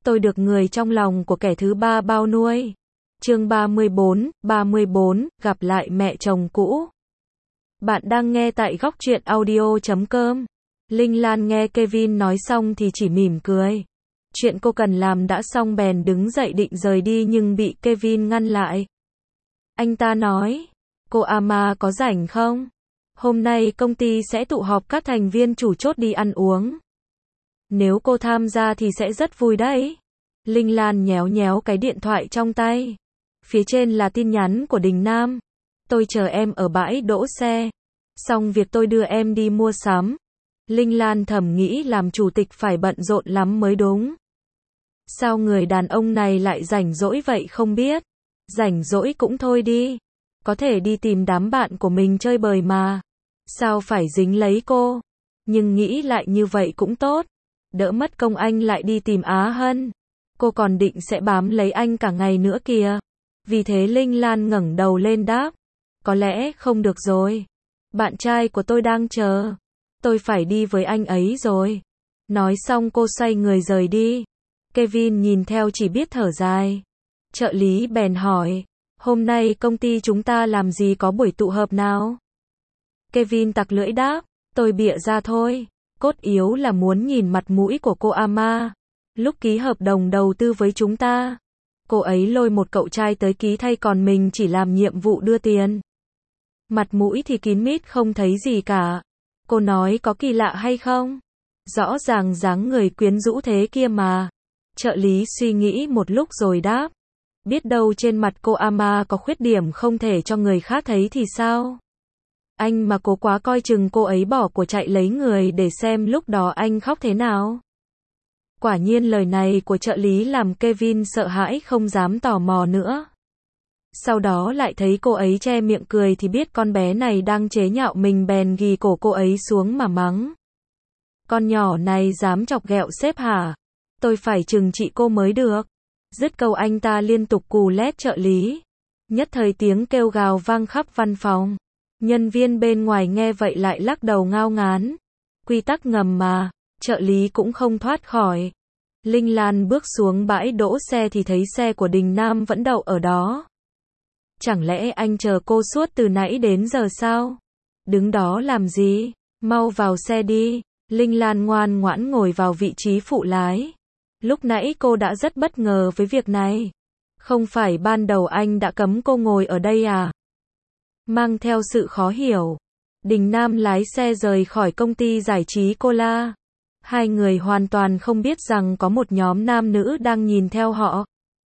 tôi được người trong lòng của kẻ thứ ba bao nuôi. Chương 34, gặp lại mẹ chồng cũ. Bạn đang nghe tại góc truyện audio.com. Linh Lan nghe Kevin nói xong thì chỉ mỉm cười. Chuyện cô cần làm đã xong bèn đứng dậy định rời đi nhưng bị Kevin ngăn lại. Anh ta nói, cô Ama có rảnh không? Hôm nay công ty sẽ tụ họp các thành viên chủ chốt đi ăn uống. Nếu cô tham gia thì sẽ rất vui đấy. Linh Lan nhéo nhéo cái điện thoại trong tay. Phía trên là tin nhắn của Đình Nam. Tôi chờ em ở bãi đỗ xe. Xong việc tôi đưa em đi mua sắm. Linh Lan thầm nghĩ làm chủ tịch phải bận rộn lắm mới đúng. Sao người đàn ông này lại rảnh rỗi vậy không biết. Rảnh rỗi cũng thôi đi. Có thể đi tìm đám bạn của mình chơi bời mà. Sao phải dính lấy cô. Nhưng nghĩ lại như vậy cũng tốt. Đỡ mất công anh lại đi tìm Á Hân. Cô còn định sẽ bám lấy anh cả ngày nữa kìa. Vì thế Linh Lan ngẩng đầu lên đáp. Có lẽ không được rồi. Bạn trai của tôi đang chờ. Tôi phải đi với anh ấy rồi. Nói xong cô xoay người rời đi. Kevin nhìn theo chỉ biết thở dài. Trợ lý bèn hỏi. Hôm nay công ty chúng ta làm gì có buổi tụ họp nào? Kevin tặc lưỡi đáp. Tôi bịa ra thôi. Cốt yếu là muốn nhìn mặt mũi của cô Ama. Lúc ký hợp đồng đầu tư với chúng ta, cô ấy lôi một cậu trai tới ký thay còn mình chỉ làm nhiệm vụ đưa tiền. Mặt mũi thì kín mít không thấy gì cả. Cô nói có kỳ lạ hay không? Rõ ràng dáng người quyến rũ thế kia mà. Trợ lý suy nghĩ một lúc rồi đáp. Biết đâu trên mặt cô Ama có khuyết điểm không thể cho người khác thấy thì sao? Anh mà cố quá coi chừng cô ấy bỏ của chạy lấy người để xem lúc đó anh khóc thế nào. Quả nhiên lời này của trợ lý làm Kevin sợ hãi không dám tò mò nữa. Sau đó lại thấy cô ấy che miệng cười thì biết con bé này đang chế nhạo mình bèn ghì cổ cô ấy xuống mà mắng. Con nhỏ này dám chọc ghẹo sếp hả? Tôi phải trừng trị cô mới được. Dứt câu anh ta liên tục cù lét trợ lý. Nhất thời tiếng kêu gào vang khắp văn phòng. Nhân viên bên ngoài nghe vậy lại lắc đầu ngao ngán. Quy tắc ngầm mà, trợ lý cũng không thoát khỏi. Linh Lan bước xuống bãi đỗ xe thì thấy xe của Đình Nam vẫn đậu ở đó. Chẳng lẽ anh chờ cô suốt từ nãy đến giờ sao? Đứng đó làm gì? Mau vào xe đi. Linh Lan ngoan ngoãn ngồi vào vị trí phụ lái. Lúc nãy cô đã rất bất ngờ với việc này. Không phải ban đầu anh đã cấm cô ngồi ở đây à? Mang theo sự khó hiểu. Đình Nam lái xe rời khỏi công ty giải trí Cola. Hai người hoàn toàn không biết rằng có một nhóm nam nữ đang nhìn theo họ.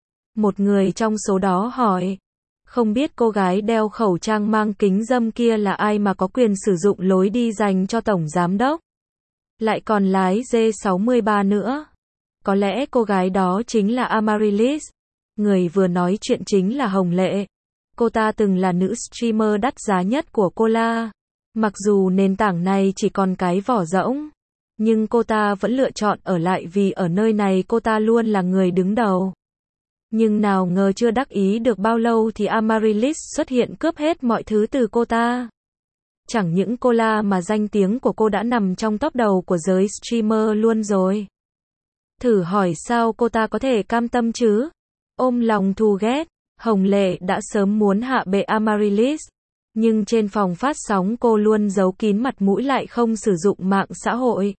Một người trong số đó hỏi. Không biết cô gái đeo khẩu trang mang kính râm kia là ai mà có quyền sử dụng lối đi dành cho tổng giám đốc. Lại còn lái G63 nữa. Có lẽ cô gái đó chính là Amaryllis. Người vừa nói chuyện chính là Hồng Lệ. Cô ta từng là nữ streamer đắt giá nhất của Cola. Mặc dù nền tảng này chỉ còn cái vỏ rỗng, nhưng cô ta vẫn lựa chọn ở lại vì ở nơi này cô ta luôn là người đứng đầu. Nhưng nào ngờ chưa đắc ý được bao lâu thì Amaryllis xuất hiện cướp hết mọi thứ từ cô ta. Chẳng những Cola mà danh tiếng của cô đã nằm trong top đầu của giới streamer luôn rồi. Thử hỏi sao cô ta có thể cam tâm chứ? Ôm lòng thù ghét, Hồng Lệ đã sớm muốn hạ bệ Amaryllis. Nhưng trên phòng phát sóng cô luôn giấu kín mặt mũi lại không sử dụng mạng xã hội.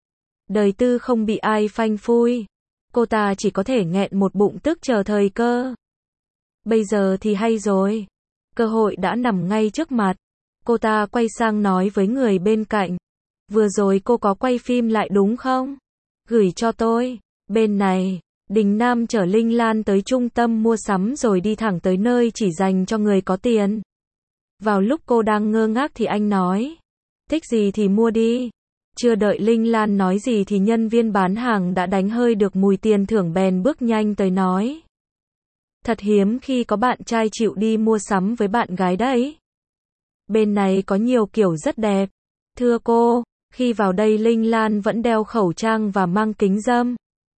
Đời tư không bị ai phanh phui. Cô ta chỉ có thể nghẹn một bụng tức chờ thời cơ. Bây giờ thì hay rồi. Cơ hội đã nằm ngay trước mặt. Cô ta quay sang nói với người bên cạnh. Vừa rồi cô có quay phim lại đúng không? Gửi cho tôi. Bên này, Đình Nam chở Linh Lan tới trung tâm mua sắm rồi đi thẳng tới nơi chỉ dành cho người có tiền. Vào lúc cô đang ngơ ngác thì anh nói. Thích gì thì mua đi. Chưa đợi Linh Lan nói gì thì nhân viên bán hàng đã đánh hơi được mùi tiền thưởng bèn bước nhanh tới nói. Thật hiếm khi có bạn trai chịu đi mua sắm với bạn gái đấy. Bên này có nhiều kiểu rất đẹp. Thưa cô, khi vào đây Linh Lan vẫn đeo khẩu trang và mang kính râm.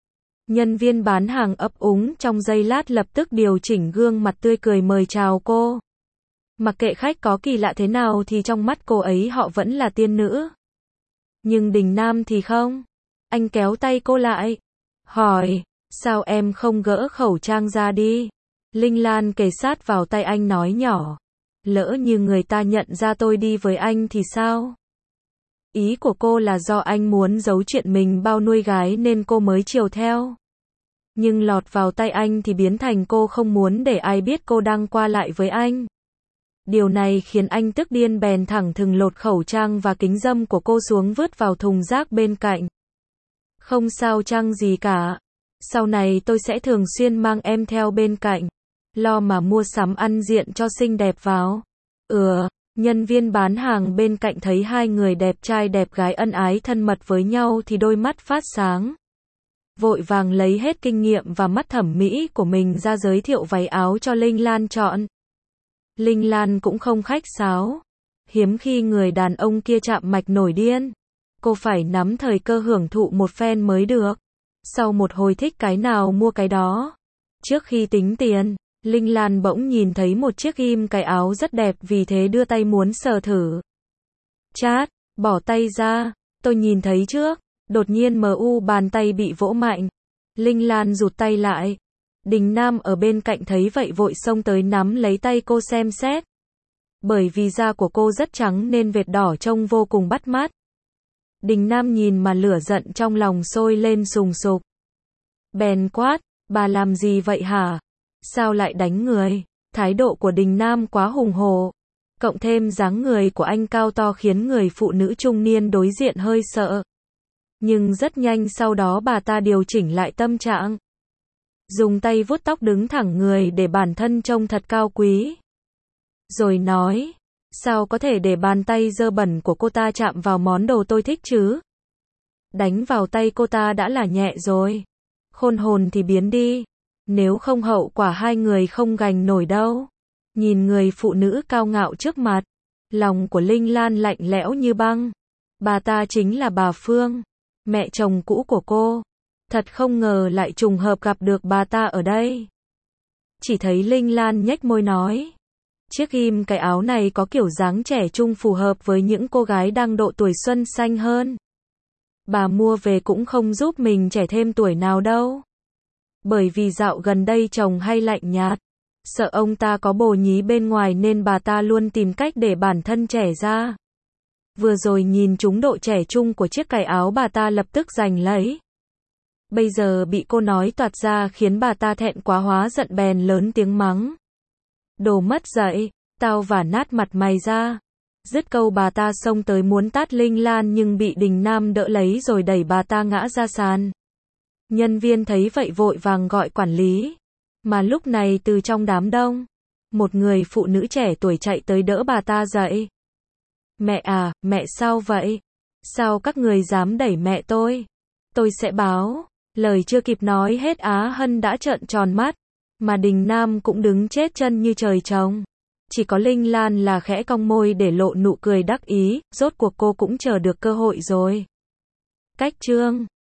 Nhân viên bán hàng ấp úng trong giây lát lập tức điều chỉnh gương mặt tươi cười mời chào cô. Mặc kệ khách có kỳ lạ thế nào thì trong mắt cô ấy họ vẫn là tiên nữ. Nhưng Đình Nam thì không. Anh kéo tay cô lại. Hỏi, Sao em không gỡ khẩu trang ra đi? Linh Lan kề sát vào tay anh nói nhỏ. Lỡ như người ta nhận ra tôi đi với anh thì sao? Ý của cô là do anh muốn giấu chuyện mình bao nuôi gái nên cô mới chiều theo. Nhưng lọt vào tay anh thì biến thành cô không muốn để ai biết cô đang qua lại với anh. Điều này khiến anh tức điên bèn thẳng thừng lột khẩu trang và kính râm của cô xuống vứt vào thùng rác bên cạnh. Không sao chăng gì cả. Sau này tôi sẽ thường xuyên mang em theo bên cạnh. Lo mà mua sắm ăn diện cho xinh đẹp vào. Nhân viên bán hàng bên cạnh thấy hai người đẹp trai đẹp gái ân ái thân mật với nhau thì đôi mắt phát sáng. Vội vàng lấy hết kinh nghiệm và mắt thẩm mỹ của mình ra giới thiệu váy áo cho Linh Lan chọn. Linh Lan cũng không khách sáo. Hiếm khi người đàn ông kia chạm mạch nổi điên. Cô phải nắm thời cơ hưởng thụ một phen mới được. Sau một hồi thích cái nào mua cái đó. Trước khi tính tiền, Linh Lan bỗng nhìn thấy một chiếc ghim cái áo rất đẹp vì thế đưa tay muốn sờ thử. Chát, bỏ tay ra, tôi nhìn thấy trước. Đột nhiên bàn tay bị vỗ mạnh. Linh Lan rụt tay lại. Đình Nam ở bên cạnh thấy vậy vội xông tới nắm lấy tay cô xem xét. Bởi vì da của cô rất trắng nên vệt đỏ trông vô cùng bắt mắt. Đình Nam nhìn mà lửa giận trong lòng sôi lên sùng sục. Bèn quát, bà làm gì vậy hả? Sao lại đánh người? Thái độ của Đình Nam quá hùng hổ. Cộng thêm dáng người của anh cao to khiến người phụ nữ trung niên đối diện hơi sợ. Nhưng rất nhanh sau đó bà ta điều chỉnh lại tâm trạng. Dùng tay vuốt tóc đứng thẳng người để bản thân trông thật cao quý. Rồi nói, sao có thể để bàn tay dơ bẩn của cô ta chạm vào món đồ tôi thích chứ? Đánh vào tay cô ta đã là nhẹ rồi. Khôn hồn thì biến đi. Nếu không hậu quả hai người không gánh nổi đâu. Nhìn người phụ nữ cao ngạo trước mặt. Lòng của Linh Lan lạnh lẽo như băng. Bà ta chính là bà Phương, mẹ chồng cũ của cô. Thật không ngờ lại trùng hợp gặp được bà ta ở đây. Chỉ thấy Linh Lan nhếch môi nói. Chiếc ghim cái áo này có kiểu dáng trẻ trung phù hợp với những cô gái đang độ tuổi xuân xanh hơn. Bà mua về cũng không giúp mình trẻ thêm tuổi nào đâu. Bởi vì dạo gần đây chồng hay lạnh nhạt. Sợ ông ta có bồ nhí bên ngoài nên bà ta luôn tìm cách để bản thân trẻ ra. Vừa rồi nhìn trúng độ trẻ trung của chiếc cài áo bà ta lập tức giành lấy. Bây giờ bị cô nói toạc ra khiến bà ta thẹn quá hóa giận bèn lớn tiếng mắng. Đồ mất dạy, tao vả nát mặt mày ra. Dứt câu bà ta xông tới muốn tát Linh Lan nhưng bị Đình Nam đỡ lấy rồi đẩy bà ta ngã ra sàn. Nhân viên thấy vậy vội vàng gọi quản lý. Mà lúc này từ trong đám đông, một người phụ nữ trẻ tuổi chạy tới đỡ bà ta dậy. Mẹ à, mẹ sao vậy? Sao các người dám đẩy mẹ tôi? Tôi sẽ báo. Lời chưa kịp nói hết Á Hân đã trợn tròn mắt. Mà Đình Nam cũng đứng chết chân như trời trồng. Chỉ có Linh Lan là khẽ cong môi để lộ nụ cười đắc ý, rốt cuộc cô cũng chờ được cơ hội rồi. Cách chương